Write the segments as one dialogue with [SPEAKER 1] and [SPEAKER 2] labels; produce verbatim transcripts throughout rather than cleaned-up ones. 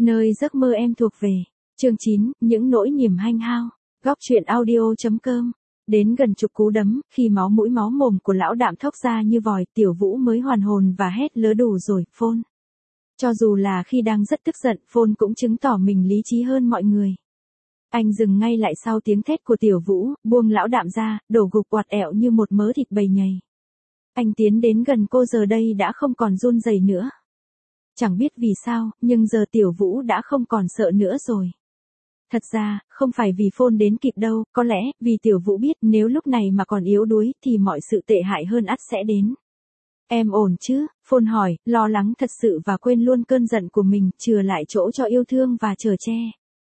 [SPEAKER 1] Nơi giấc mơ em thuộc về. Chương chín, những nỗi niềm hanh hao. Góc truyện audio.com. Đến gần chục cú đấm, khi máu mũi máu mồm của lão Đạm thốc ra như vòi, Tiểu Vũ mới hoàn hồn và hét lớ đủ rồi, phôn. Cho dù là khi đang rất tức giận, phôn cũng chứng tỏ mình lý trí hơn mọi người. Anh dừng ngay lại sau tiếng thét của Tiểu Vũ, buông lão Đạm ra, đổ gục oạt ẹo như một mớ thịt bầy nhầy. Anh tiến đến gần cô, giờ đây đã không còn run rẩy nữa. Chẳng biết vì sao, nhưng giờ Tiểu Vũ đã không còn sợ nữa rồi. Thật ra, không phải vì phôn đến kịp đâu, có lẽ, vì Tiểu Vũ biết nếu lúc này mà còn yếu đuối, thì mọi sự tệ hại hơn ắt sẽ đến. Em ổn chứ? Phôn hỏi, lo lắng thật sự và quên luôn cơn giận của mình, chừa lại chỗ cho yêu thương và chở che.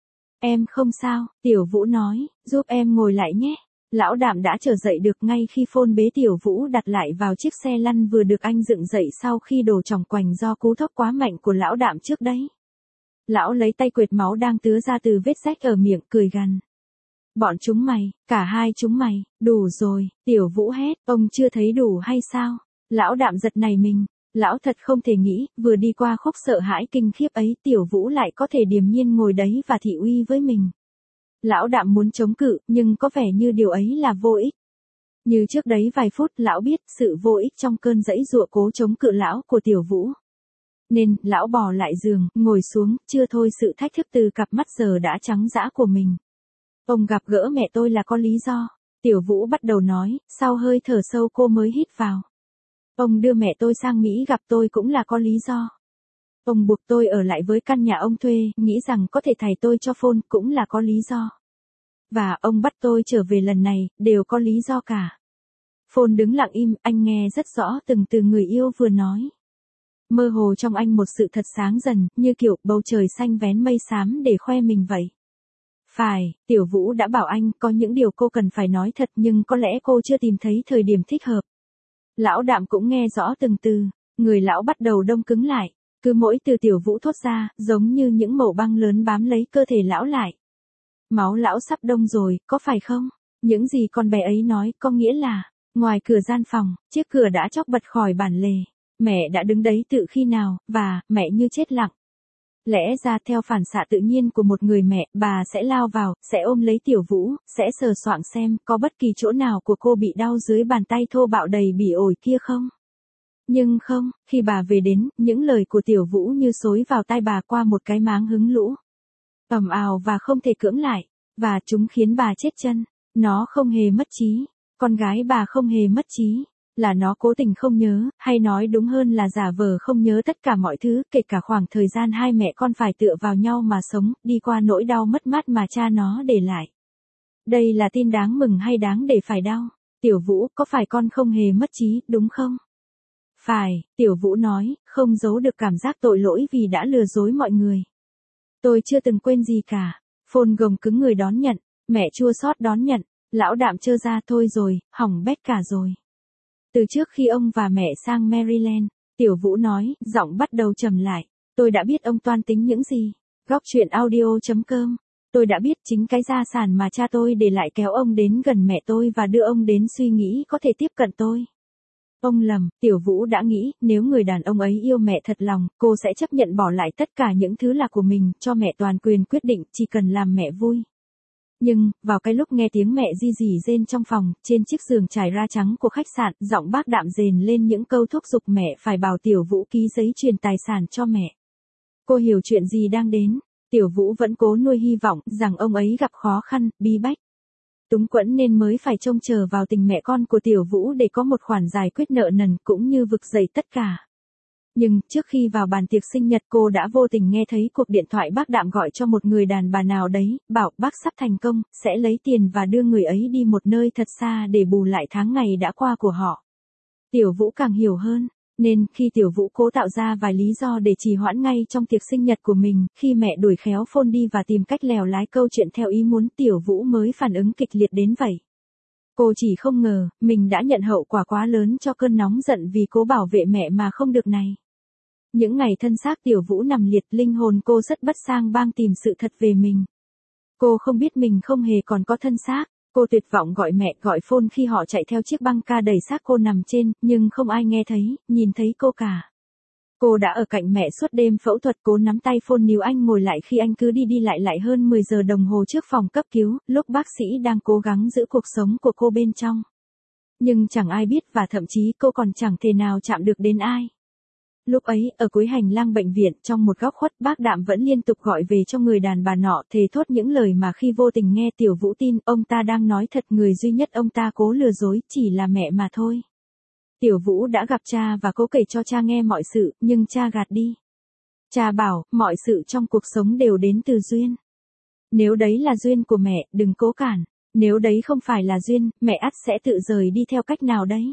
[SPEAKER 1] Em không sao, Tiểu Vũ nói, giúp em ngồi lại nhé. Lão Đạm đã trở dậy được ngay khi phôn bế Tiểu Vũ đặt lại vào chiếc xe lăn vừa được anh dựng dậy sau khi đổ chòng quành do cú thốc quá mạnh của lão Đạm trước đấy. Lão lấy tay quệt máu đang tứa ra từ vết rách ở miệng, cười gằn. Bọn chúng mày, cả hai chúng mày, đủ rồi, Tiểu Vũ hét, ông chưa thấy đủ hay sao? Lão Đạm giật nảy mình, lão thật không thể nghĩ, vừa đi qua khúc sợ hãi kinh khiếp ấy, Tiểu Vũ lại có thể điềm nhiên ngồi đấy và thị uy với mình. Lão Đạm muốn chống cự, nhưng có vẻ như điều ấy là vô ích. Như trước đấy vài phút, lão biết sự vô ích trong cơn giãy giụa cố chống cự lão của Tiểu Vũ. Nên, lão bò lại giường, ngồi xuống, chưa thôi sự thách thức từ cặp mắt giờ đã trắng dã của mình. Ông gặp gỡ mẹ tôi là có lý do. Tiểu Vũ bắt đầu nói, sau hơi thở sâu cô mới hít vào. Ông đưa mẹ tôi sang Mỹ gặp tôi cũng là có lý do. Ông buộc tôi ở lại với căn nhà ông thuê, nghĩ rằng có thể thầy tôi cho phôn cũng là có lý do. Và ông bắt tôi trở về lần này, đều có lý do cả. Phôn đứng lặng im, anh nghe rất rõ từng từ người yêu vừa nói. Mơ hồ trong anh một sự thật sáng dần, như kiểu bầu trời xanh vén mây xám để khoe mình vậy. Phải, Tiểu Vũ đã bảo anh, có những điều cô cần phải nói thật nhưng có lẽ cô chưa tìm thấy thời điểm thích hợp. Lão Đạm cũng nghe rõ từng từ, người lão bắt đầu đông cứng lại. Cứ mỗi từ Tiểu Vũ thốt ra, giống như những mẩu băng lớn bám lấy cơ thể lão lại. Máu lão sắp đông rồi, có phải không? Những gì con bé ấy nói, có nghĩa là, ngoài cửa gian phòng, chiếc cửa đã chóc bật khỏi bản lề. Mẹ đã đứng đấy từ khi nào, và, mẹ như chết lặng. Lẽ ra theo phản xạ tự nhiên của một người mẹ, bà sẽ lao vào, sẽ ôm lấy Tiểu Vũ, sẽ sờ soạng xem có bất kỳ chỗ nào của cô bị đau dưới bàn tay thô bạo đầy bỉ ổi kia không. Nhưng không, khi bà về đến, những lời của Tiểu Vũ như xối vào tai bà qua một cái máng hứng lũ. Ầm ào và không thể cưỡng lại, và chúng khiến bà chết chân. Nó không hề mất trí, con gái bà không hề mất trí, là nó cố tình không nhớ, hay nói đúng hơn là giả vờ không nhớ tất cả mọi thứ, kể cả khoảng thời gian hai mẹ con phải tựa vào nhau mà sống, đi qua nỗi đau mất mát mà cha nó để lại. Đây là tin đáng mừng hay đáng để phải đau? Tiểu Vũ, có phải con không hề mất trí, đúng không? Phải, Tiểu Vũ nói, không giấu được cảm giác tội lỗi vì đã lừa dối mọi người. Tôi chưa từng quên gì cả. Phôn gồng cứng người đón nhận, mẹ chua xót đón nhận, lão Đạm trơ ra thôi rồi, hỏng bét cả rồi. Từ trước khi ông và mẹ sang Maryland, Tiểu Vũ nói, giọng bắt đầu trầm lại. Tôi đã biết ông toan tính những gì. Góc truyện audio.com. Tôi đã biết chính cái gia sản mà cha tôi để lại kéo ông đến gần mẹ tôi và đưa ông đến suy nghĩ có thể tiếp cận tôi. Ông lầm, Tiểu Vũ đã nghĩ, nếu người đàn ông ấy yêu mẹ thật lòng, cô sẽ chấp nhận bỏ lại tất cả những thứ là của mình, cho mẹ toàn quyền quyết định, chỉ cần làm mẹ vui. Nhưng, vào cái lúc nghe tiếng mẹ ri rỉ rên trong phòng, trên chiếc giường trải ra trắng của khách sạn, giọng bác Đạm rền lên những câu thúc giục mẹ phải bảo Tiểu Vũ ký giấy truyền tài sản cho mẹ. Cô hiểu chuyện gì đang đến. Tiểu Vũ vẫn cố nuôi hy vọng rằng ông ấy gặp khó khăn, bí bách. Túng quẫn nên mới phải trông chờ vào tình mẹ con của Tiểu Vũ để có một khoản giải quyết nợ nần cũng như vực dậy tất cả. Nhưng, trước khi vào bàn tiệc sinh nhật cô đã vô tình nghe thấy cuộc điện thoại bác Đạm gọi cho một người đàn bà nào đấy, bảo bác sắp thành công, sẽ lấy tiền và đưa người ấy đi một nơi thật xa để bù lại tháng ngày đã qua của họ. Tiểu Vũ càng hiểu hơn, nên khi Tiểu Vũ cố tạo ra vài lý do để trì hoãn ngay trong tiệc sinh nhật của mình, khi mẹ đuổi khéo phôn đi và tìm cách lèo lái câu chuyện theo ý muốn, Tiểu Vũ mới phản ứng kịch liệt đến vậy. Cô chỉ không ngờ, mình đã nhận hậu quả quá lớn cho cơn nóng giận vì cố bảo vệ mẹ mà không được này. Những ngày thân xác Tiểu Vũ nằm liệt, linh hồn cô rất bất sang bang tìm sự thật về mình. Cô không biết mình không hề còn có thân xác. Cô tuyệt vọng gọi mẹ, gọi phôn khi họ chạy theo chiếc băng ca đẩy xác cô nằm trên, nhưng không ai nghe thấy, nhìn thấy cô cả. Cô đã ở cạnh mẹ suốt đêm phẫu thuật, cố nắm tay phone níu anh ngồi lại khi anh cứ đi đi lại lại hơn mười giờ đồng hồ trước phòng cấp cứu, lúc bác sĩ đang cố gắng giữ cuộc sống của cô bên trong. Nhưng chẳng ai biết và thậm chí cô còn chẳng thể nào chạm được đến ai. Lúc ấy, ở cuối hành lang bệnh viện, trong một góc khuất, bác Đạm vẫn liên tục gọi về cho người đàn bà nọ, thề thốt những lời mà khi vô tình nghe Tiểu Vũ tin, ông ta đang nói thật, người duy nhất ông ta cố lừa dối, chỉ là mẹ mà thôi. Tiểu Vũ đã gặp cha và cố kể cho cha nghe mọi sự, nhưng cha gạt đi. Cha bảo, mọi sự trong cuộc sống đều đến từ duyên. Nếu đấy là duyên của mẹ, đừng cố cản. Nếu đấy không phải là duyên, mẹ ắt sẽ tự rời đi theo cách nào đấy.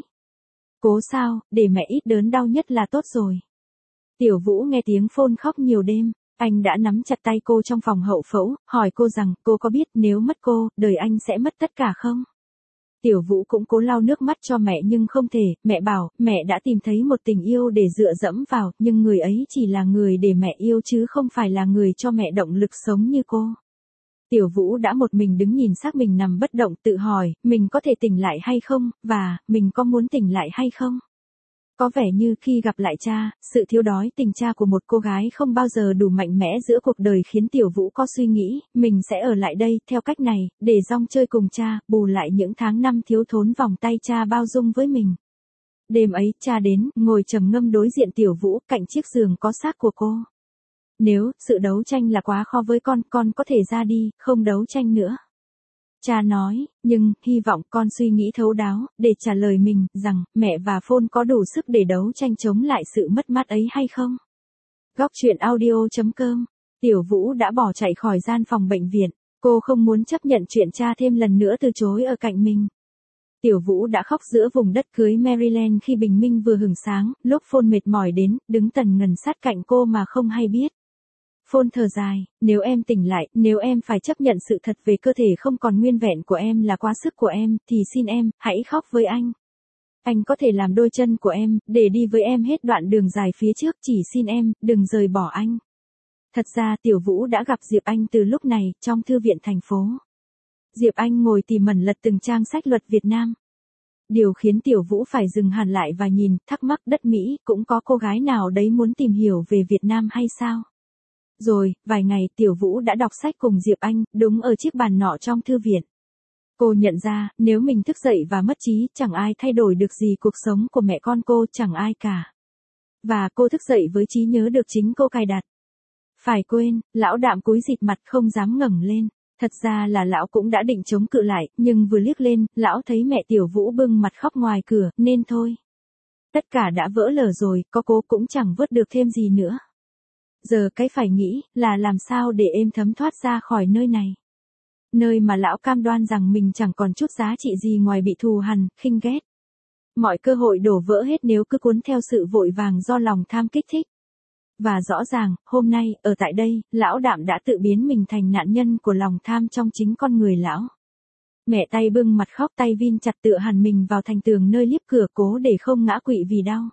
[SPEAKER 1] Cố sao, để mẹ ít đớn đau nhất là tốt rồi. Tiểu Vũ nghe tiếng phone khóc nhiều đêm, anh đã nắm chặt tay cô trong phòng hậu phẫu, hỏi cô rằng cô có biết nếu mất cô, đời anh sẽ mất tất cả không? Tiểu Vũ cũng cố lau nước mắt cho mẹ nhưng không thể, mẹ bảo, mẹ đã tìm thấy một tình yêu để dựa dẫm vào, nhưng người ấy chỉ là người để mẹ yêu chứ không phải là người cho mẹ động lực sống như cô. Tiểu Vũ đã một mình đứng nhìn xác mình nằm bất động, tự hỏi, mình có thể tỉnh lại hay không, và, mình có muốn tỉnh lại hay không? Có vẻ như khi gặp lại cha, sự thiếu đói tình cha của một cô gái không bao giờ đủ mạnh mẽ giữa cuộc đời khiến Tiểu Vũ có suy nghĩ, mình sẽ ở lại đây, theo cách này, để rong chơi cùng cha, bù lại những tháng năm thiếu thốn vòng tay cha bao dung với mình. Đêm ấy, cha đến, ngồi trầm ngâm đối diện Tiểu Vũ, cạnh chiếc giường có xác của cô. Nếu, sự đấu tranh là quá khó với con, con có thể ra đi, không đấu tranh nữa. Cha nói, nhưng, hy vọng con suy nghĩ thấu đáo, để trả lời mình, rằng, mẹ và phone có đủ sức để đấu tranh chống lại sự mất mát ấy hay không? Góc truyện audio chấm com. Tiểu Vũ đã bỏ chạy khỏi gian phòng bệnh viện. Cô không muốn chấp nhận chuyện cha thêm lần nữa từ chối ở cạnh mình. Tiểu Vũ đã khóc giữa vùng đất cưới Maryland khi bình minh vừa hửng sáng, lúc phone mệt mỏi đến, đứng tần ngần sát cạnh cô mà không hay biết. Phone thở dài, nếu em tỉnh lại, nếu em phải chấp nhận sự thật về cơ thể không còn nguyên vẹn của em là quá sức của em, thì xin em, hãy khóc với anh. Anh có thể làm đôi chân của em, để đi với em hết đoạn đường dài phía trước, chỉ xin em, đừng rời bỏ anh. Thật ra Tiểu Vũ đã gặp Diệp Anh từ lúc này, trong thư viện thành phố. Diệp Anh ngồi tỉ mẩn lật từng trang sách luật Việt Nam. Điều khiến Tiểu Vũ phải dừng hẳn lại và nhìn, thắc mắc đất Mỹ, cũng có cô gái nào đấy muốn tìm hiểu về Việt Nam hay sao? Rồi, vài ngày, Tiểu Vũ đã đọc sách cùng Diệp Anh, đúng ở chiếc bàn nọ trong thư viện. Cô nhận ra, nếu mình thức dậy và mất trí, chẳng ai thay đổi được gì cuộc sống của mẹ con cô, chẳng ai cả. Và cô thức dậy với trí nhớ được chính cô cài đặt. Phải quên, lão Đạm cúi rịt mặt không dám ngẩng lên. Thật ra là lão cũng đã định chống cự lại, nhưng vừa liếc lên, lão thấy mẹ Tiểu Vũ bưng mặt khóc ngoài cửa, nên thôi. Tất cả đã vỡ lở rồi, có cố cũng chẳng vớt được thêm gì nữa. Giờ cái phải nghĩ, là làm sao để êm thấm thoát ra khỏi nơi này. Nơi mà lão cam đoan rằng mình chẳng còn chút giá trị gì ngoài bị thù hằn, khinh ghét. Mọi cơ hội đổ vỡ hết nếu cứ cuốn theo sự vội vàng do lòng tham kích thích. Và rõ ràng, hôm nay, ở tại đây, lão Đạm đã tự biến mình thành nạn nhân của lòng tham trong chính con người lão. Mẹ tay bưng mặt khóc, tay vin chặt tựa hẳn mình vào thành tường nơi liếp cửa cố để không ngã quỵ vì đau.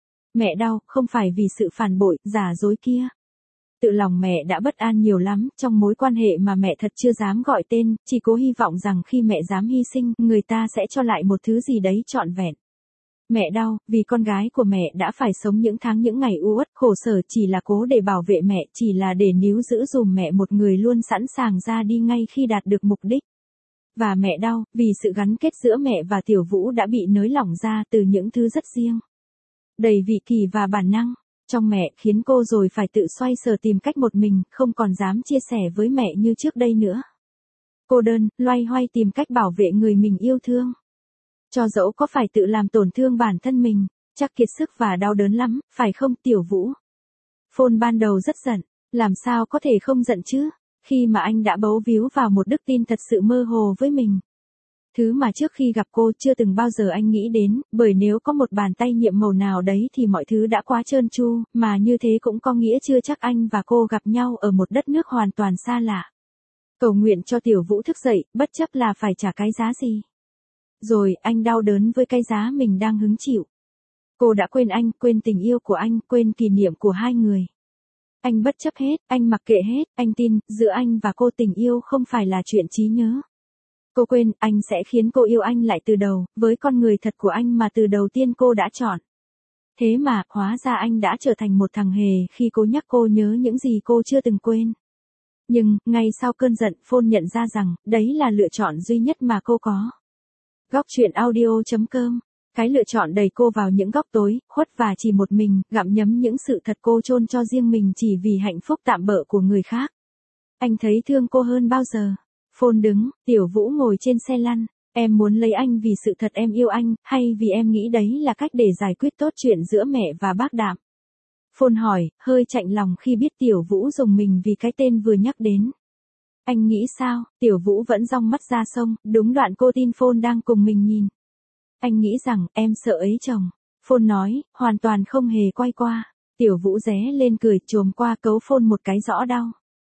[SPEAKER 1] Mẹ đau, không phải vì sự phản bội, giả dối kia. Tự lòng mẹ đã bất an nhiều lắm, trong mối quan hệ mà mẹ thật chưa dám gọi tên, chỉ cố hy vọng rằng khi mẹ dám hy sinh, người ta sẽ cho lại một thứ gì đấy trọn vẹn. Mẹ đau, vì con gái của mẹ đã phải sống những tháng những ngày u uất khổ sở chỉ là cố để bảo vệ mẹ, chỉ là để níu giữ dùm mẹ một người luôn sẵn sàng ra đi ngay khi đạt được mục đích. Và mẹ đau, vì sự gắn kết giữa mẹ và Tiểu Vũ đã bị nới lỏng ra từ những thứ rất riêng. Đầy vị kỳ và bản năng. Trong mẹ khiến cô rồi phải tự xoay sở tìm cách một mình, không còn dám chia sẻ với mẹ như trước đây nữa. Cô đơn, loay hoay tìm cách bảo vệ người mình yêu thương. Cho dẫu có phải tự làm tổn thương bản thân mình, chắc kiệt sức và đau đớn lắm, phải không Tiểu Vũ? Phone ban đầu rất giận, làm sao có thể không giận chứ, khi mà anh đã bấu víu vào một đức tin thật sự mơ hồ với mình. Thứ mà trước khi gặp cô chưa từng bao giờ anh nghĩ đến, bởi nếu có một bàn tay nhiệm màu nào đấy thì mọi thứ đã quá trơn tru, mà như thế cũng có nghĩa chưa chắc anh và cô gặp nhau ở một đất nước hoàn toàn xa lạ. Cầu nguyện cho Tiểu Vũ thức dậy, bất chấp là phải trả cái giá gì. Rồi, anh đau đớn với cái giá mình đang hứng chịu. Cô đã quên anh, quên tình yêu của anh, quên kỷ niệm của hai người. Anh bất chấp hết, anh mặc kệ hết, anh tin, giữa anh và cô tình yêu không phải là chuyện trí nhớ. Cô quên, anh sẽ khiến cô yêu anh lại từ đầu, với con người thật của anh mà từ đầu tiên cô đã chọn. Thế mà, hóa ra anh đã trở thành một thằng hề khi cố nhắc cô nhớ những gì cô chưa từng quên. Nhưng, ngay sau cơn giận, Phone nhận ra rằng, đấy là lựa chọn duy nhất mà cô có. Góc truyện audio chấm com. Cái lựa chọn đẩy cô vào những góc tối, khuất và chỉ một mình, gặm nhấm những sự thật cô chôn cho riêng mình chỉ vì hạnh phúc tạm bợ của người khác. Anh thấy thương cô hơn bao giờ. Phone đứng, Tiểu Vũ ngồi trên xe lăn. Em muốn lấy anh vì sự thật em yêu anh, hay vì em nghĩ đấy là cách để giải quyết tốt chuyện giữa mẹ và bác Đạm? Phone hỏi, hơi chạnh lòng khi biết Tiểu Vũ dùng mình vì cái tên vừa nhắc đến. Anh nghĩ sao? Tiểu Vũ vẫn dong mắt ra sông, đúng đoạn cô tin Phone đang cùng mình nhìn. Anh nghĩ rằng, em sợ ấy chồng. Phone nói, hoàn toàn không hề quay qua. Tiểu Vũ ré lên cười, chồm qua cấu Phone một cái rõ đau.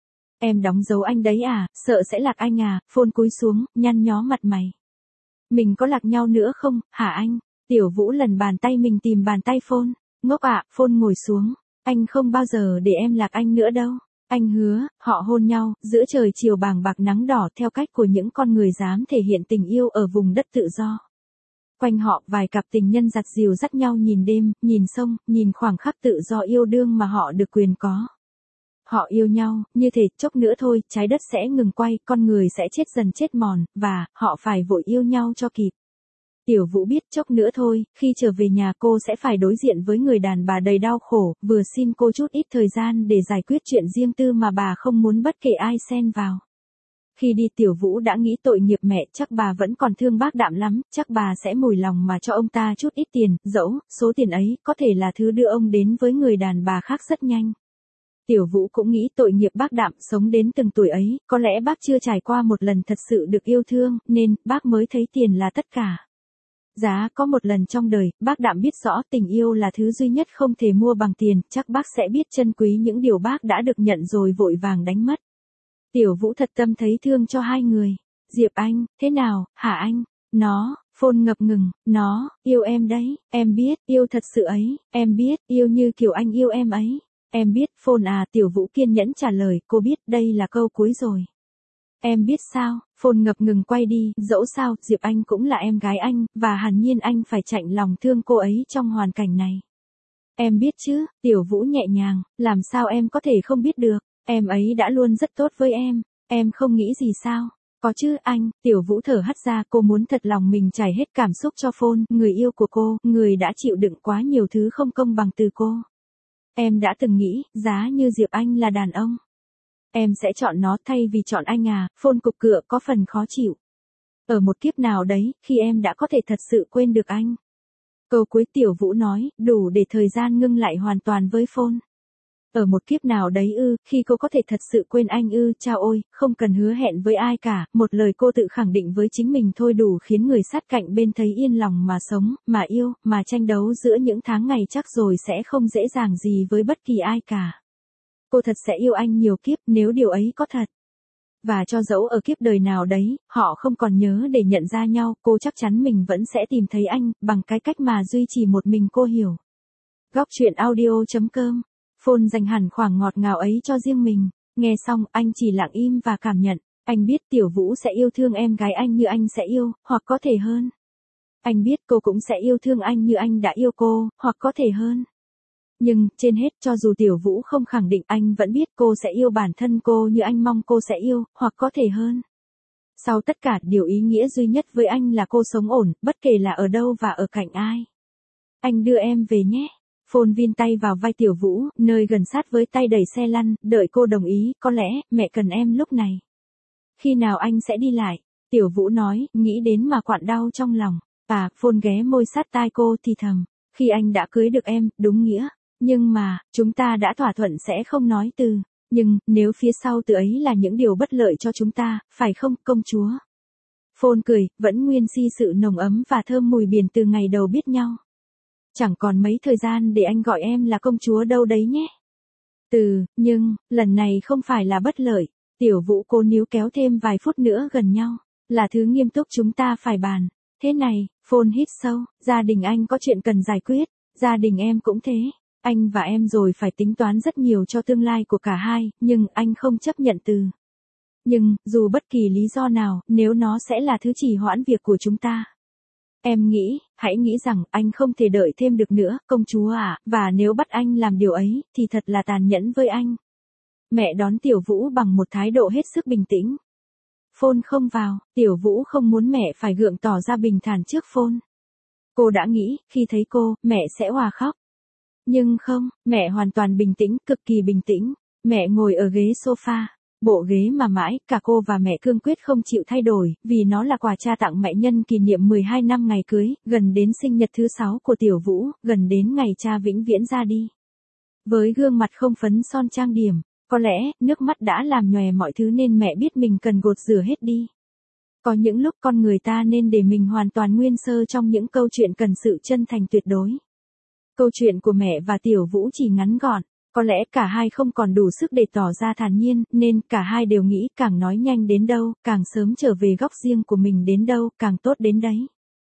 [SPEAKER 1] Em đóng dấu anh đấy à, sợ sẽ lạc anh à? Phone cúi xuống, nhăn nhó mặt mày. Mình có lạc nhau nữa không, hả anh? Tiểu Vũ lần bàn tay mình tìm bàn tay Phone. Ngốc ạ, à, Phone ngồi xuống. Anh không bao giờ để em lạc anh nữa đâu. Anh hứa. Họ hôn nhau, giữa trời chiều bàng bạc nắng đỏ theo cách của những con người dám thể hiện tình yêu ở vùng đất tự do. Quanh họ vài cặp tình nhân giặt dìu dắt nhau nhìn đêm, nhìn sông, nhìn khoảng khắc tự do yêu đương mà họ được quyền có. Họ yêu nhau, như thể chốc nữa thôi, trái đất sẽ ngừng quay, con người sẽ chết dần chết mòn, và, họ phải vội yêu nhau cho kịp. Tiểu Vũ biết chốc nữa thôi, khi trở về nhà cô sẽ phải đối diện với người đàn bà đầy đau khổ, vừa xin cô chút ít thời gian để giải quyết chuyện riêng tư mà bà không muốn bất kể ai xen vào. Khi đi Tiểu Vũ đã nghĩ tội nghiệp mẹ, chắc bà vẫn còn thương bác Đạm lắm, chắc bà sẽ mùi lòng mà cho ông ta chút ít tiền, dẫu, số tiền ấy, có thể là thứ đưa ông đến với người đàn bà khác rất nhanh. Tiểu Vũ cũng nghĩ tội nghiệp bác Đạm sống đến từng tuổi ấy, có lẽ bác chưa trải qua một lần thật sự được yêu thương, nên, bác mới thấy tiền là tất cả. Giá có một lần trong đời, bác Đạm biết rõ tình yêu là thứ duy nhất không thể mua bằng tiền, chắc bác sẽ biết trân quý những điều bác đã được nhận rồi vội vàng đánh mất. Tiểu Vũ thật tâm thấy thương cho hai người. Diệp Anh, thế nào, hả anh? Nó, Phone ngập ngừng, nó, yêu em đấy, em biết, yêu thật sự ấy, em biết, yêu như kiểu anh yêu em ấy. Em biết, Phone à, Tiểu Vũ kiên nhẫn trả lời, cô biết, đây là câu cuối rồi. Em biết sao? Phone ngập ngừng quay đi, dẫu sao, Diệp Anh cũng là em gái anh, và hẳn nhiên anh phải chạnh lòng thương cô ấy trong hoàn cảnh này. Em biết chứ, Tiểu Vũ nhẹ nhàng, làm sao em có thể không biết được, em ấy đã luôn rất tốt với em, em không nghĩ gì sao? Có chứ anh, Tiểu Vũ thở hắt ra, cô muốn thật lòng mình trải hết cảm xúc cho Phone, người yêu của cô, người đã chịu đựng quá nhiều thứ không công bằng từ cô. Em đã từng nghĩ, giá như Diệp Anh là đàn ông, em sẽ chọn nó thay vì chọn anh à? Phone cục cựa có phần khó chịu. Ở một kiếp nào đấy, khi em đã có thể thật sự quên được anh. Câu cuối Tiểu Vũ nói, đủ để thời gian ngưng lại hoàn toàn với Phone. Ở một kiếp nào đấy ư, khi cô có thể thật sự quên anh ư, chao ôi, không cần hứa hẹn với ai cả, một lời cô tự khẳng định với chính mình thôi đủ khiến người sát cạnh bên thấy yên lòng mà sống, mà yêu, mà tranh đấu giữa những tháng ngày chắc rồi sẽ không dễ dàng gì với bất kỳ ai cả. Cô thật sẽ yêu anh nhiều kiếp nếu điều ấy có thật. Và cho dẫu ở kiếp đời nào đấy, họ không còn nhớ để nhận ra nhau, cô chắc chắn mình vẫn sẽ tìm thấy anh, bằng cái cách mà duy trì một mình cô hiểu. Góc truyện audio chấm com. Phone dành hẳn khoảng ngọt ngào ấy cho riêng mình. Nghe xong, anh chỉ lặng im và cảm nhận. Anh biết Tiểu Vũ sẽ yêu thương em gái anh như anh sẽ yêu, hoặc có thể hơn. Anh biết cô cũng sẽ yêu thương anh như anh đã yêu cô, hoặc có thể hơn. Nhưng, trên hết, cho dù Tiểu Vũ không khẳng định, anh vẫn biết cô sẽ yêu bản thân cô như anh mong cô sẽ yêu, hoặc có thể hơn. Sau tất cả, điều ý nghĩa duy nhất với anh là cô sống ổn, bất kể là ở đâu và ở cạnh ai. Anh đưa em về nhé. Phone vin tay vào vai Tiểu Vũ, nơi gần sát với tay đẩy xe lăn, đợi cô đồng ý, có lẽ, mẹ cần em lúc này. Khi nào anh sẽ đi lại? Tiểu Vũ nói, nghĩ đến mà quặn đau trong lòng. À, Phone ghé môi sát tai cô thì thầm. Khi anh đã cưới được em, đúng nghĩa. Nhưng mà, chúng ta đã thỏa thuận sẽ không nói từ. Nhưng, nếu phía sau từ ấy là những điều bất lợi cho chúng ta, phải không, công chúa? Phone cười, vẫn nguyên si sự nồng ấm và thơm mùi biển từ ngày đầu biết nhau. Chẳng còn mấy thời gian để anh gọi em là công chúa đâu đấy nhé. Ừ, nhưng, lần này không phải là bất lợi. Tiểu Vũ cố níu kéo thêm vài phút nữa gần nhau. Là thứ nghiêm túc chúng ta phải bàn. Thế này, Phone hít sâu, gia đình anh có chuyện cần giải quyết. Gia đình em cũng thế. Anh và em rồi phải tính toán rất nhiều cho tương lai của cả hai, nhưng anh không chấp nhận từ. Nhưng, dù bất kỳ lý do nào, nếu nó sẽ là thứ trì hoãn việc của chúng ta. Em nghĩ, hãy nghĩ rằng anh không thể đợi thêm được nữa, công chúa à, và nếu bắt anh làm điều ấy, thì thật là tàn nhẫn với anh. Mẹ đón Tiểu Vũ bằng một thái độ hết sức bình tĩnh. Phone không vào, Tiểu Vũ không muốn mẹ phải gượng tỏ ra bình thản trước Phone. Cô đã nghĩ, khi thấy cô, mẹ sẽ òa khóc. Nhưng không, mẹ hoàn toàn bình tĩnh, cực kỳ bình tĩnh. Mẹ ngồi ở ghế sofa. Bộ ghế mà mãi, cả cô và mẹ cương quyết không chịu thay đổi, vì nó là quà cha tặng mẹ nhân kỷ niệm mười hai năm ngày cưới, gần đến sinh nhật thứ sáu của Tiểu Vũ, gần đến ngày cha vĩnh viễn ra đi. Với gương mặt không phấn son trang điểm, có lẽ, nước mắt đã làm nhòe mọi thứ nên mẹ biết mình cần gột rửa hết đi. Có những lúc con người ta nên để mình hoàn toàn nguyên sơ trong những câu chuyện cần sự chân thành tuyệt đối. Câu chuyện của mẹ và Tiểu Vũ chỉ ngắn gọn. Có lẽ cả hai không còn đủ sức để tỏ ra thản nhiên, nên cả hai đều nghĩ càng nói nhanh đến đâu, càng sớm trở về góc riêng của mình đến đâu, càng tốt đến đấy.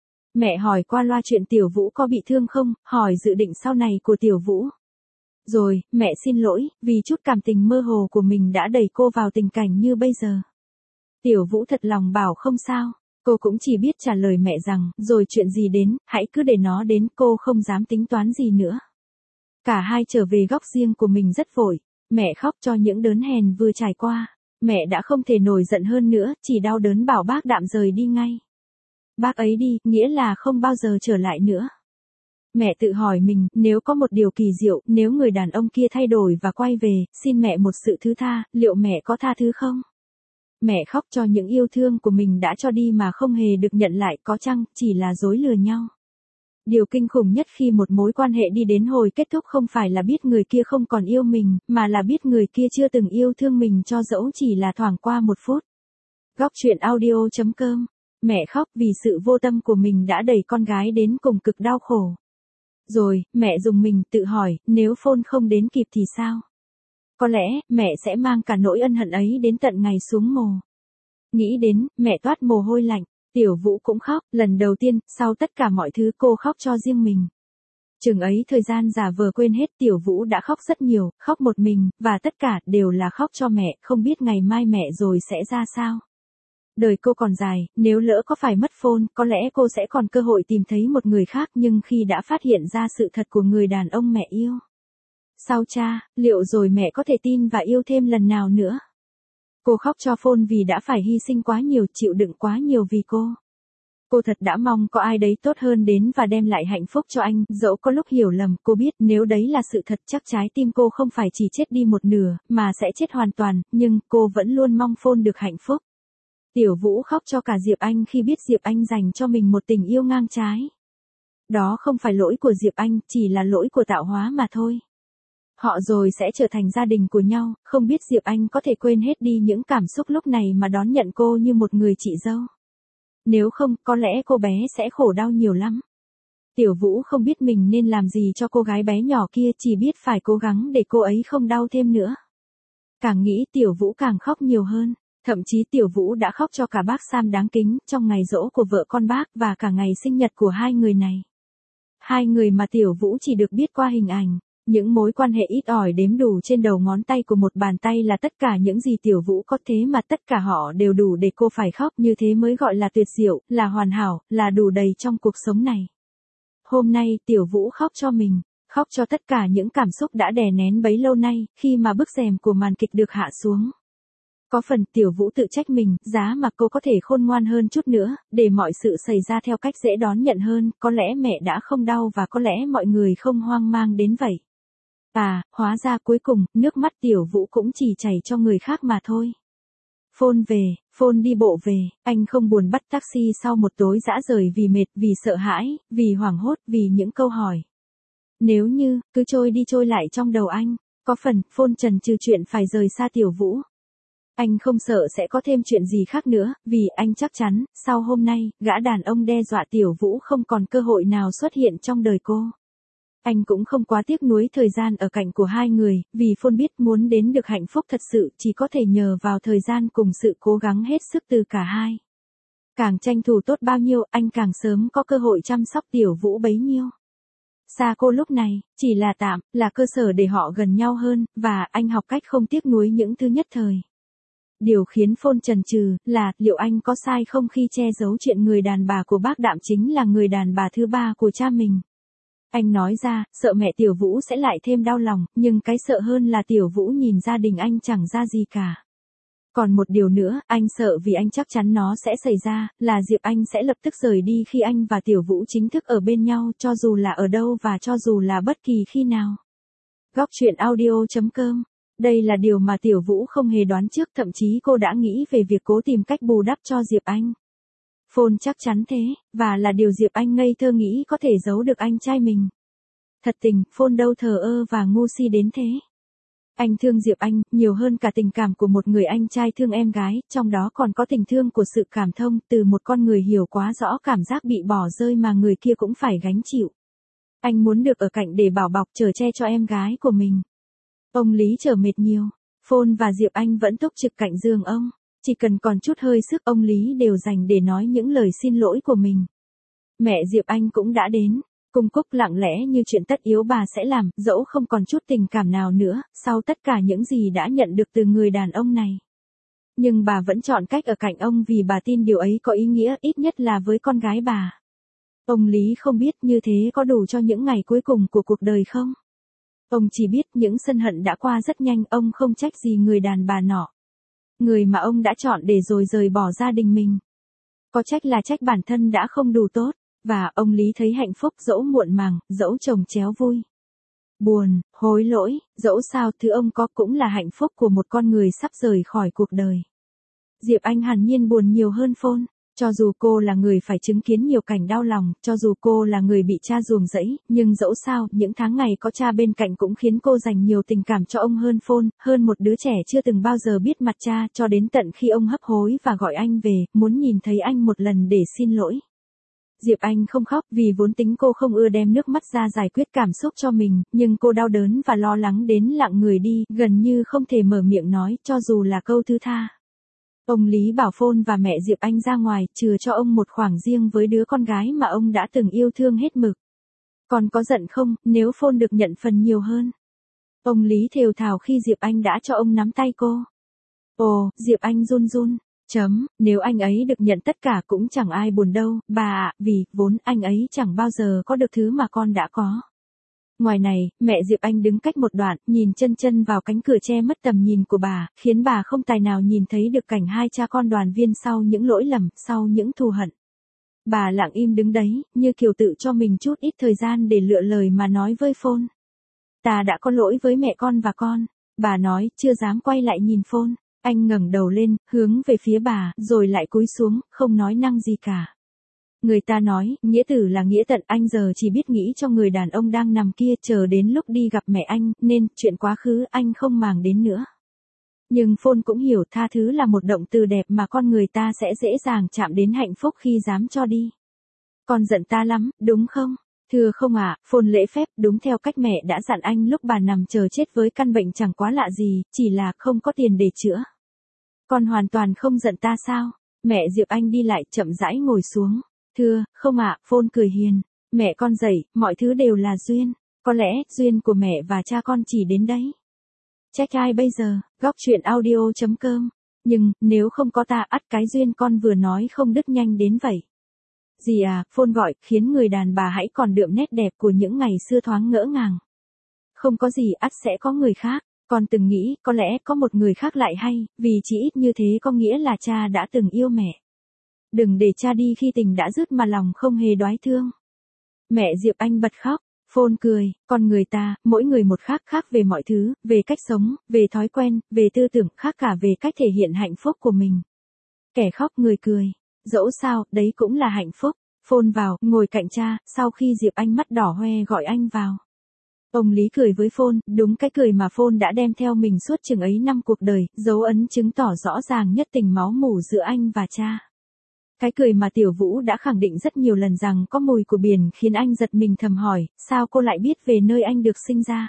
[SPEAKER 1] Mẹ hỏi qua loa chuyện Tiểu Vũ có bị thương không, hỏi dự định sau này của Tiểu Vũ. Rồi, mẹ xin lỗi, vì chút cảm tình mơ hồ của mình đã đẩy cô vào tình cảnh như bây giờ. Tiểu Vũ thật lòng bảo không sao, cô cũng chỉ biết trả lời mẹ rằng, rồi chuyện gì đến, hãy cứ để nó đến, cô không dám tính toán gì nữa. Cả hai trở về góc riêng của mình rất vội, mẹ khóc cho những đớn hèn vừa trải qua, mẹ đã không thể nổi giận hơn nữa, chỉ đau đớn bảo bác Đạm rời đi ngay. Bác ấy đi, nghĩa là không bao giờ trở lại nữa. Mẹ tự hỏi mình, nếu có một điều kỳ diệu, nếu người đàn ông kia thay đổi và quay về, xin mẹ một sự thứ tha, liệu mẹ có tha thứ không? Mẹ khóc cho những yêu thương của mình đã cho đi mà không hề được nhận lại, có chăng, chỉ là dối lừa nhau. Điều kinh khủng nhất khi một mối quan hệ đi đến hồi kết thúc không phải là biết người kia không còn yêu mình, mà là biết người kia chưa từng yêu thương mình cho dẫu chỉ là thoảng qua một phút. Góc truyện audio chấm com. Mẹ khóc vì sự vô tâm của mình đã đẩy con gái đến cùng cực đau khổ. Rồi, mẹ dùng mình tự hỏi, nếu Phone không đến kịp thì sao? Có lẽ, mẹ sẽ mang cả nỗi ân hận ấy đến tận ngày xuống mồ. Nghĩ đến, mẹ toát mồ hôi lạnh. Tiểu Vũ cũng khóc, lần đầu tiên, sau tất cả mọi thứ cô khóc cho riêng mình. Chừng ấy thời gian giả vờ quên hết, Tiểu Vũ đã khóc rất nhiều, khóc một mình, và tất cả đều là khóc cho mẹ, không biết ngày mai mẹ rồi sẽ ra sao. Đời cô còn dài, nếu lỡ có phải mất Phone, có lẽ cô sẽ còn cơ hội tìm thấy một người khác, nhưng khi đã phát hiện ra sự thật của người đàn ông mẹ yêu. Sau cha, liệu rồi mẹ có thể tin và yêu thêm lần nào nữa? Cô khóc cho Phone vì đã phải hy sinh quá nhiều, chịu đựng quá nhiều vì cô. Cô thật đã mong có ai đấy tốt hơn đến và đem lại hạnh phúc cho anh, dẫu có lúc hiểu lầm, cô biết nếu đấy là sự thật chắc trái tim cô không phải chỉ chết đi một nửa, mà sẽ chết hoàn toàn, nhưng cô vẫn luôn mong Phone được hạnh phúc. Tiểu Vũ khóc cho cả Diệp Anh khi biết Diệp Anh dành cho mình một tình yêu ngang trái. Đó không phải lỗi của Diệp Anh, chỉ là lỗi của tạo hóa mà thôi. Họ rồi sẽ trở thành gia đình của nhau, không biết Diệp Anh có thể quên hết đi những cảm xúc lúc này mà đón nhận cô như một người chị dâu. Nếu không, có lẽ cô bé sẽ khổ đau nhiều lắm. Tiểu Vũ không biết mình nên làm gì cho cô gái bé nhỏ kia, chỉ biết phải cố gắng để cô ấy không đau thêm nữa. Càng nghĩ Tiểu Vũ càng khóc nhiều hơn, thậm chí Tiểu Vũ đã khóc cho cả bác Sam đáng kính, trong ngày giỗ của vợ con bác và cả ngày sinh nhật của hai người này. Hai người mà Tiểu Vũ chỉ được biết qua hình ảnh. Những mối quan hệ ít ỏi đếm đủ trên đầu ngón tay của một bàn tay là tất cả những gì Tiểu Vũ có, thế mà tất cả họ đều đủ để cô phải khóc, như thế mới gọi là tuyệt diệu, là hoàn hảo, là đủ đầy trong cuộc sống này. Hôm nay, Tiểu Vũ khóc cho mình, khóc cho tất cả những cảm xúc đã đè nén bấy lâu nay, khi mà bức rèm của màn kịch được hạ xuống. Có phần Tiểu Vũ tự trách mình, giá mà cô có thể khôn ngoan hơn chút nữa, để mọi sự xảy ra theo cách dễ đón nhận hơn, có lẽ mẹ đã không đau và có lẽ mọi người không hoang mang đến vậy. À, hóa ra cuối cùng, nước mắt Tiểu Vũ cũng chỉ chảy cho người khác mà thôi. Phone về, Phone đi bộ về, anh không buồn bắt taxi sau một tối dã rời vì mệt, vì sợ hãi, vì hoảng hốt, vì những câu hỏi. Nếu như, cứ trôi đi trôi lại trong đầu anh, có phần, Phone chần chừ chuyện phải rời xa Tiểu Vũ. Anh không sợ sẽ có thêm chuyện gì khác nữa, vì anh chắc chắn, sau hôm nay, gã đàn ông đe dọa Tiểu Vũ không còn cơ hội nào xuất hiện trong đời cô. Anh cũng không quá tiếc nuối thời gian ở cạnh của hai người, vì Phone biết muốn đến được hạnh phúc thật sự chỉ có thể nhờ vào thời gian cùng sự cố gắng hết sức từ cả hai. Càng tranh thủ tốt bao nhiêu, anh càng sớm có cơ hội chăm sóc Tiểu Vũ bấy nhiêu. Xa cô lúc này, chỉ là tạm, là cơ sở để họ gần nhau hơn, và anh học cách không tiếc nuối những thứ nhất thời. Điều khiến Phôn chần chừ là liệu anh có sai không khi che giấu chuyện người đàn bà của bác Đạm chính là người đàn bà thứ ba của cha mình. Anh nói ra, sợ mẹ Tiểu Vũ sẽ lại thêm đau lòng, nhưng cái sợ hơn là Tiểu Vũ nhìn gia đình anh chẳng ra gì cả. Còn một điều nữa, anh sợ vì anh chắc chắn nó sẽ xảy ra, là Diệp Anh sẽ lập tức rời đi khi anh và Tiểu Vũ chính thức ở bên nhau, cho dù là ở đâu và cho dù là bất kỳ khi nào. Góc truyện audio chấm com. Đây là điều mà Tiểu Vũ không hề đoán trước, thậm chí cô đã nghĩ về việc cố tìm cách bù đắp cho Diệp Anh. Phôn chắc chắn thế, và là điều Diệp Anh ngây thơ nghĩ có thể giấu được anh trai mình. Thật tình, Phôn đâu thờ ơ và ngu si đến thế. Anh thương Diệp Anh, nhiều hơn cả tình cảm của một người anh trai thương em gái, trong đó còn có tình thương của sự cảm thông, từ một con người hiểu quá rõ cảm giác bị bỏ rơi mà người kia cũng phải gánh chịu. Anh muốn được ở cạnh để bảo bọc chở che cho em gái của mình. Ông Lý trở mệt nhiều, Phôn và Diệp Anh vẫn túc trực cạnh giường ông. Chỉ cần còn chút hơi sức ông Lý đều dành để nói những lời xin lỗi của mình. Mẹ Diệp Anh cũng đã đến, cung cúc lặng lẽ như chuyện tất yếu bà sẽ làm, dẫu không còn chút tình cảm nào nữa, sau tất cả những gì đã nhận được từ người đàn ông này. Nhưng bà vẫn chọn cách ở cạnh ông vì bà tin điều ấy có ý nghĩa ít nhất là với con gái bà. Ông Lý không biết như thế có đủ cho những ngày cuối cùng của cuộc đời không? Ông chỉ biết những sân hận đã qua rất nhanh, ông không trách gì người đàn bà nọ. Người mà ông đã chọn để rồi rời bỏ gia đình mình. Có trách là trách bản thân đã không đủ tốt, và ông Lý thấy hạnh phúc dẫu muộn màng, dẫu chồng chéo vui. Buồn, hối lỗi, dẫu sao thứ ông có cũng là hạnh phúc của một con người sắp rời khỏi cuộc đời. Diệp Anh hẳn nhiên buồn nhiều hơn Phôn. Cho dù cô là người phải chứng kiến nhiều cảnh đau lòng, cho dù cô là người bị cha ruồng rẫy, nhưng dẫu sao, những tháng ngày có cha bên cạnh cũng khiến cô dành nhiều tình cảm cho ông hơn Phôn, hơn một đứa trẻ chưa từng bao giờ biết mặt cha, cho đến tận khi ông hấp hối và gọi anh về, muốn nhìn thấy anh một lần để xin lỗi. Diệp Anh không khóc vì vốn tính cô không ưa đem nước mắt ra giải quyết cảm xúc cho mình, nhưng cô đau đớn và lo lắng đến lặng người đi, gần như không thể mở miệng nói, cho dù là câu thứ tha. Ông Lý bảo Phôn và mẹ Diệp Anh ra ngoài, chừa cho ông một khoảng riêng với đứa con gái mà ông đã từng yêu thương hết mực. Còn có giận không, nếu Phôn được nhận phần nhiều hơn? Ông Lý thều thào khi Diệp Anh đã cho ông nắm tay cô. Ồ, Diệp Anh run run. Chấm, nếu anh ấy được nhận tất cả cũng chẳng ai buồn đâu, bà ạ, vì, vốn anh ấy chẳng bao giờ có được thứ mà con đã có. Ngoài này, mẹ Diệp Anh đứng cách một đoạn, nhìn chân chân vào cánh cửa che mất tầm nhìn của bà, khiến bà không tài nào nhìn thấy được cảnh hai cha con đoàn viên sau những lỗi lầm, sau những thù hận. Bà lặng im đứng đấy, như kiểu tự cho mình chút ít thời gian để lựa lời mà nói với Phôn. Ta đã có lỗi với mẹ con và con, bà nói, chưa dám quay lại nhìn Phôn. Anh ngẩng đầu lên, hướng về phía bà, rồi lại cúi xuống, không nói năng gì cả. Người ta nói, nghĩa tử là nghĩa tận, anh giờ chỉ biết nghĩ cho người đàn ông đang nằm kia, chờ đến lúc đi gặp mẹ anh, nên, chuyện quá khứ anh không màng đến nữa. Nhưng Phôn cũng hiểu tha thứ là một động từ đẹp mà con người ta sẽ dễ dàng chạm đến hạnh phúc khi dám cho đi. Con giận ta lắm, đúng không? Thưa không ạ, à, Phôn lễ phép, đúng theo cách mẹ đã dặn anh lúc bà nằm chờ chết với căn bệnh chẳng quá lạ gì, chỉ là không có tiền để chữa. Con hoàn toàn không giận ta sao? Mẹ Diệp Anh đi lại chậm rãi ngồi xuống. Thưa, không ạ, à, Phôn cười hiền. Mẹ con dậy, mọi thứ đều là duyên. Có lẽ, duyên của mẹ và cha con chỉ đến đấy. Trách ai bây giờ, góc truyện audio chấm com. Nhưng, nếu không có ta ắt cái duyên con vừa nói không đứt nhanh đến vậy. Gì à, Phôn gọi, khiến người đàn bà hãy còn đượm nét đẹp của những ngày xưa thoáng ngỡ ngàng. Không có gì, ắt sẽ có người khác. Con từng nghĩ, có lẽ có một người khác lại hay, vì chỉ ít như thế có nghĩa là cha đã từng yêu mẹ. Đừng để cha đi khi tình đã dứt mà lòng không hề đoái thương. Mẹ Diệp Anh bật khóc, Phôn cười, con người ta, mỗi người một khác khác về mọi thứ, về cách sống, về thói quen, về tư tưởng, khác cả về cách thể hiện hạnh phúc của mình. Kẻ khóc người cười, dẫu sao, đấy cũng là hạnh phúc. Phôn vào, ngồi cạnh cha, sau khi Diệp Anh mắt đỏ hoe gọi anh vào. Ông Lý cười với Phôn, đúng cái cười mà Phôn đã đem theo mình suốt chừng ấy năm cuộc đời, dấu ấn chứng tỏ rõ ràng nhất tình máu mủ giữa anh và cha. Cái cười mà Tiểu Vũ đã khẳng định rất nhiều lần rằng có mùi của biển khiến anh giật mình thầm hỏi, sao cô lại biết về nơi anh được sinh ra?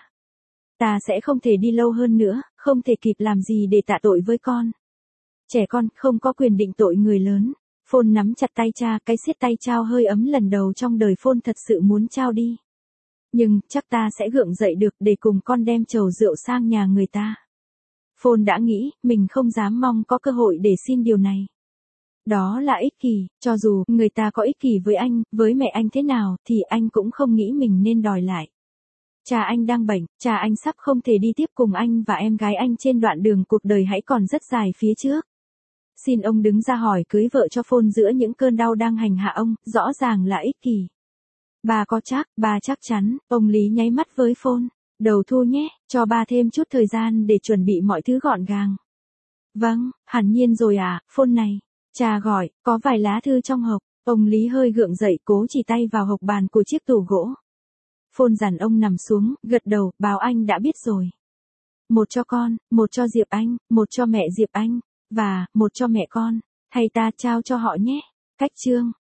[SPEAKER 1] Ta sẽ không thể đi lâu hơn nữa, không thể kịp làm gì để tạ tội với con. Trẻ con không có quyền định tội người lớn. Phôn nắm chặt tay cha, cái siết tay trao hơi ấm lần đầu trong đời Phôn thật sự muốn trao đi. Nhưng, chắc ta sẽ gượng dậy được để cùng con đem chầu rượu sang nhà người ta. Phôn đã nghĩ, mình không dám mong có cơ hội để xin điều này. Đó là ích kỷ, cho dù người ta có ích kỷ với anh, với mẹ anh thế nào, thì anh cũng không nghĩ mình nên đòi lại. Cha anh đang bệnh, cha anh sắp không thể đi tiếp cùng anh và em gái anh trên đoạn đường cuộc đời hãy còn rất dài phía trước. Xin ông đứng ra hỏi cưới vợ cho Phôn giữa những cơn đau đang hành hạ ông, rõ ràng là ích kỷ. Bà có chắc, bà chắc chắn, ông Lý nháy mắt với Phôn. Đầu thu nhé, cho ba thêm chút thời gian để chuẩn bị mọi thứ gọn gàng. Vâng, hẳn nhiên rồi à, Phôn này. Cha gọi, có vài lá thư trong hộp. Ông Lý hơi gượng dậy cố chỉ tay vào hộc bàn của chiếc tủ gỗ. Phôn dặn ông nằm xuống, gật đầu, báo anh đã biết rồi. Một cho con, một cho Diệp Anh, một cho mẹ Diệp Anh, và một cho mẹ con. Thầy ta trao cho họ nhé. Cách chương.